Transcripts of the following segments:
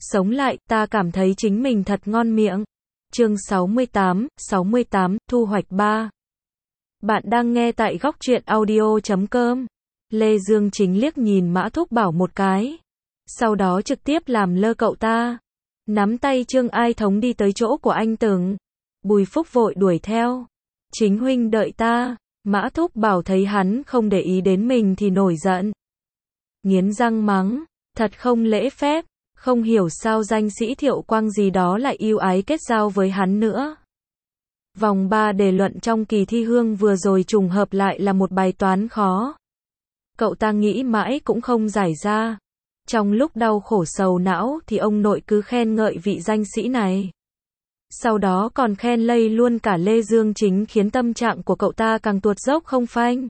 sống lại, ta cảm thấy chính mình thật ngon miệng. Chương 68, thu hoạch 3. Bạn đang nghe tại góc truyện audio.com. Lê Dương Chính liếc nhìn Mã Thúc Bảo một cái. Sau đó trực tiếp làm lơ cậu ta. Nắm tay Trương Ai Thống đi tới chỗ của anh Từng. Bùi Phúc vội đuổi theo. Chính huynh đợi ta. Mã Thúc Bảo thấy hắn không để ý đến mình thì nổi giận. Nghiến răng mắng. Thật không lễ phép. Không hiểu sao danh sĩ Thiệu Quang gì đó lại ưu ái kết giao với hắn nữa. Vòng 3 đề luận trong kỳ thi hương vừa rồi trùng hợp lại là một bài toán khó. Cậu ta nghĩ mãi cũng không giải ra. Trong lúc đau khổ sầu não thì ông nội cứ khen ngợi vị danh sĩ này. Sau đó còn khen lây luôn cả Lê Dương Chính khiến tâm trạng của cậu ta càng tuột dốc không phanh.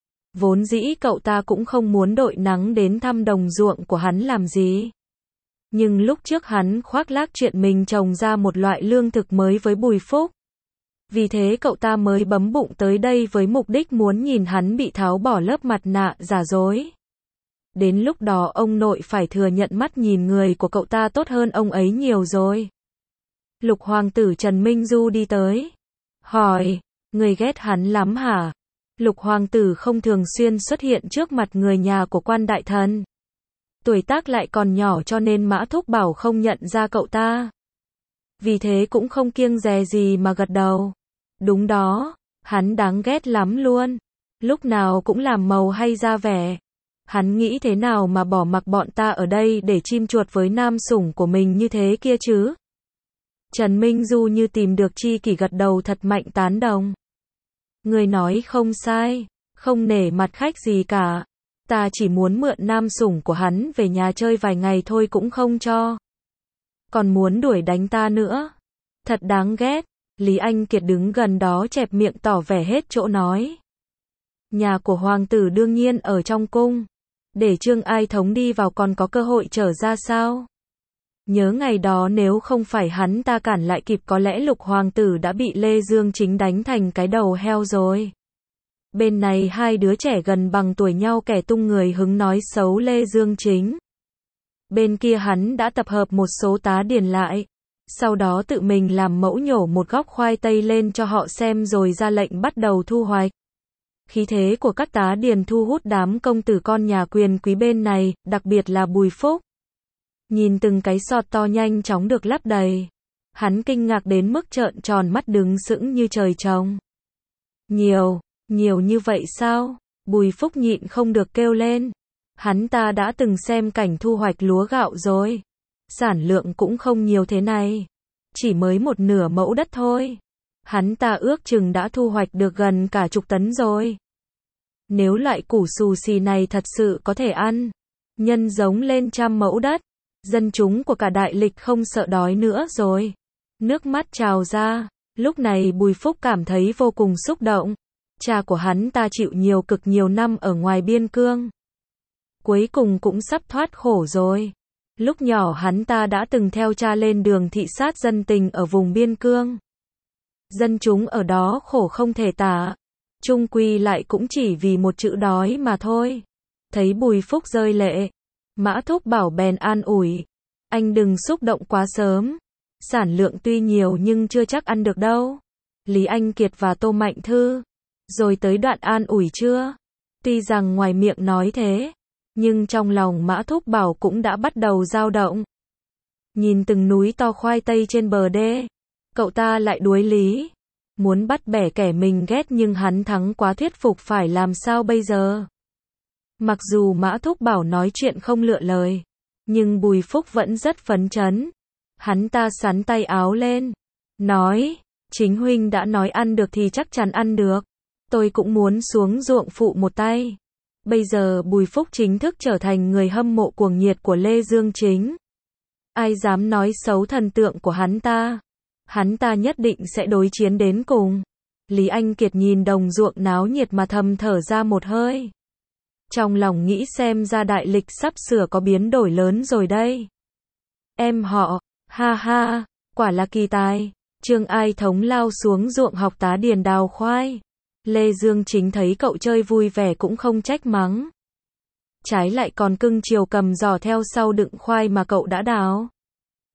Vốn dĩ cậu ta cũng không muốn đội nắng đến thăm đồng ruộng của hắn làm gì. Nhưng lúc trước hắn khoác lác chuyện mình trồng ra một loại lương thực mới với Bùi Phúc. Vì thế cậu ta mới bấm bụng tới đây với mục đích muốn nhìn hắn bị tháo bỏ lớp mặt nạ giả dối. Đến lúc đó ông nội phải thừa nhận mắt nhìn người của cậu ta tốt hơn ông ấy nhiều rồi. Lục hoàng tử Trần Minh Du đi tới. Hỏi, người ghét hắn lắm hả? Lục hoàng tử không thường xuyên xuất hiện trước mặt người nhà của quan đại thần. Tuổi tác lại còn nhỏ cho nên Mã Thúc Bảo không nhận ra cậu ta. Vì thế cũng không kiêng dè gì mà gật đầu. Đúng đó, hắn đáng ghét lắm luôn. Lúc nào cũng làm màu hay ra vẻ. Hắn nghĩ thế nào mà bỏ mặc bọn ta ở đây để chim chuột với nam sủng của mình như thế kia chứ? Trần Minh Du như tìm được tri kỷ gật đầu thật mạnh tán đồng. Người nói không sai, không nể mặt khách gì cả. Ta chỉ muốn mượn nam sủng của hắn về nhà chơi vài ngày thôi cũng không cho. Còn muốn đuổi đánh ta nữa. Thật đáng ghét. Lý Anh Kiệt đứng gần đó chẹp miệng tỏ vẻ hết chỗ nói. Nhà của hoàng tử đương nhiên ở trong cung. Để Trương Ai Thống đi vào còn có cơ hội trở ra sao? Nhớ ngày đó nếu không phải hắn ta cản lại kịp có lẽ Lục hoàng tử đã bị Lê Dương Chính đánh thành cái đầu heo rồi. Bên này hai đứa trẻ gần bằng tuổi nhau kẻ tung người hứng nói xấu Lê Dương Chính. Bên kia hắn đã tập hợp một số tá điền lại. Sau đó tự mình làm mẫu nhổ một góc khoai tây lên cho họ xem rồi ra lệnh bắt đầu thu hoạch. Khí thế của các tá điền thu hút đám công tử con nhà quyền quý bên này, đặc biệt là Bùi Phúc. Nhìn từng cái sọt to nhanh chóng được lắp đầy. Hắn kinh ngạc đến mức trợn tròn mắt đứng sững như trời trồng. Nhiều như vậy sao? Bùi Phúc nhịn không được kêu lên. Hắn ta đã từng xem cảnh thu hoạch lúa gạo rồi. Sản lượng cũng không nhiều thế này. Chỉ mới một nửa mẫu đất thôi. Hắn ta ước chừng đã thu hoạch được gần cả chục tấn rồi. Nếu loại củ xù xì này thật sự có thể ăn, nhân giống lên 100 mẫu đất, dân chúng của cả đại lịch không sợ đói nữa rồi. Nước mắt trào ra. Lúc này Bùi Phúc cảm thấy vô cùng xúc động. Cha của hắn ta chịu nhiều cực nhiều năm ở ngoài biên cương. Cuối cùng cũng sắp thoát khổ rồi. Lúc nhỏ hắn ta đã từng theo cha lên đường thị sát dân tình ở vùng biên cương. Dân chúng ở đó khổ không thể tả. Chung quy lại cũng chỉ vì một chữ đói mà thôi. Thấy Bùi Phúc rơi lệ. Mã Thúc Bảo bèn an ủi. Anh đừng xúc động quá sớm. Sản lượng tuy nhiều nhưng chưa chắc ăn được đâu. Lý Anh Kiệt và Tô Mạnh Thư. Rồi tới đoạn an ủi chưa? Tuy rằng ngoài miệng nói thế. Nhưng trong lòng Mã Thúc Bảo cũng đã bắt đầu dao động. Nhìn từng núi to khoai tây trên bờ đê. Cậu ta lại đuối lý. Muốn bắt bẻ kẻ mình ghét nhưng hắn thắng quá thuyết phục phải làm sao bây giờ? Mặc dù Mã Thúc Bảo nói chuyện không lựa lời. Nhưng Bùi Phúc vẫn rất phấn chấn. Hắn ta xắn tay áo lên. Nói, chính huynh đã nói ăn được thì chắc chắn ăn được. Tôi cũng muốn xuống ruộng phụ một tay. Bây giờ Bùi Phúc chính thức trở thành người hâm mộ cuồng nhiệt của Lê Dương Chính. Ai dám nói xấu thần tượng của hắn ta? Hắn ta nhất định sẽ đối chiến đến cùng. Lý Anh Kiệt nhìn đồng ruộng náo nhiệt mà thầm thở ra một hơi. Trong lòng nghĩ xem ra đại lịch sắp sửa có biến đổi lớn rồi đây. Em họ, ha ha, quả là kỳ tài. Trương Ai Thống lao xuống ruộng học tá điền đào khoai. Lê Dương Chính thấy cậu chơi vui vẻ cũng không trách mắng. Trái lại còn cưng chiều cầm giỏ theo sau đựng khoai mà cậu đã đào.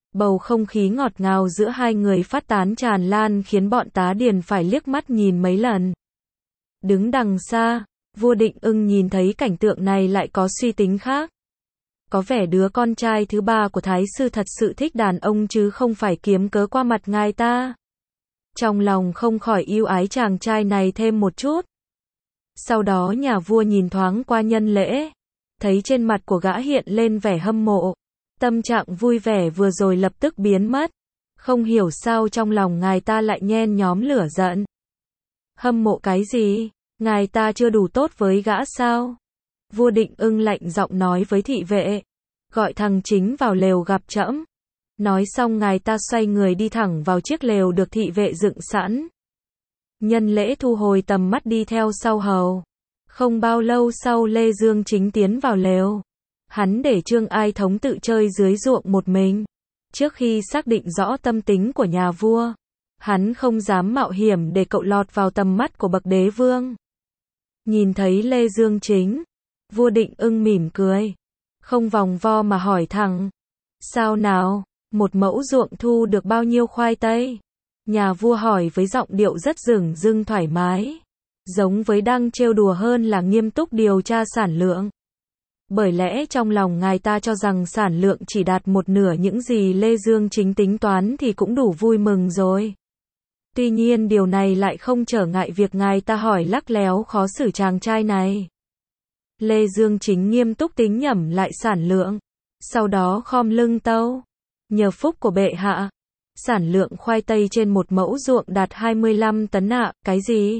Bầu không khí ngọt ngào giữa hai người phát tán tràn lan khiến bọn tá điền phải liếc mắt nhìn mấy lần. Đứng đằng xa, vua Định Ưng nhìn thấy cảnh tượng này lại có suy tính khác. Có vẻ đứa con trai thứ ba của Thái sư thật sự thích đàn ông chứ không phải kiếm cớ qua mặt ngài ta. Trong lòng không khỏi yêu ái chàng trai này thêm một chút. Sau đó nhà vua nhìn thoáng qua Nhân Lễ, thấy trên mặt của gã hiện lên vẻ hâm mộ. Tâm trạng vui vẻ vừa rồi lập tức biến mất. Không hiểu sao trong lòng ngài ta lại nhen nhóm lửa giận. Hâm mộ cái gì? Ngài ta chưa đủ tốt với gã sao? Vua Định Ưng lạnh giọng nói với thị vệ. Gọi thằng Chính vào lều gặp trẫm. Nói xong ngài ta xoay người đi thẳng vào chiếc lều được thị vệ dựng sẵn. Nhân Lễ thu hồi tầm mắt đi theo sau hầu. Không bao lâu sau Lê Dương Chính tiến vào lều. Hắn để Trương Ai Thống tự chơi dưới ruộng một mình. Trước khi xác định rõ tâm tính của nhà vua, hắn không dám mạo hiểm để cậu lọt vào tầm mắt của bậc đế vương. Nhìn thấy Lê Dương Chính, vua Định Ưng mỉm cười, không vòng vo mà hỏi thẳng. Sao nào, một mẫu ruộng thu được bao nhiêu khoai tây? Nhà vua hỏi với giọng điệu rất dửng dưng thoải mái, giống với đang trêu đùa hơn là nghiêm túc điều tra sản lượng. Bởi lẽ trong lòng ngài ta cho rằng sản lượng chỉ đạt một nửa những gì Lê Dương Chính tính toán thì cũng đủ vui mừng rồi. Tuy nhiên điều này lại không trở ngại việc ngài ta hỏi lắc léo khó xử chàng trai này. Lê Dương Chính nghiêm túc tính nhẩm lại sản lượng, sau đó khom lưng tâu. Nhờ phúc của bệ hạ, sản lượng khoai tây trên một mẫu ruộng đạt 25 tấn ạ. Cái gì?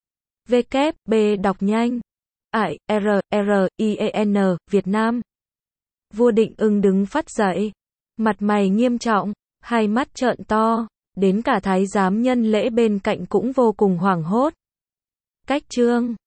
VKB đọc nhanh. IRRIEN, Việt Nam. Vua Định Ưng đứng phắt dậy, mặt mày nghiêm trọng, hai mắt trợn to, đến cả thái giám Nhân Lễ bên cạnh cũng vô cùng hoảng hốt. Cách chương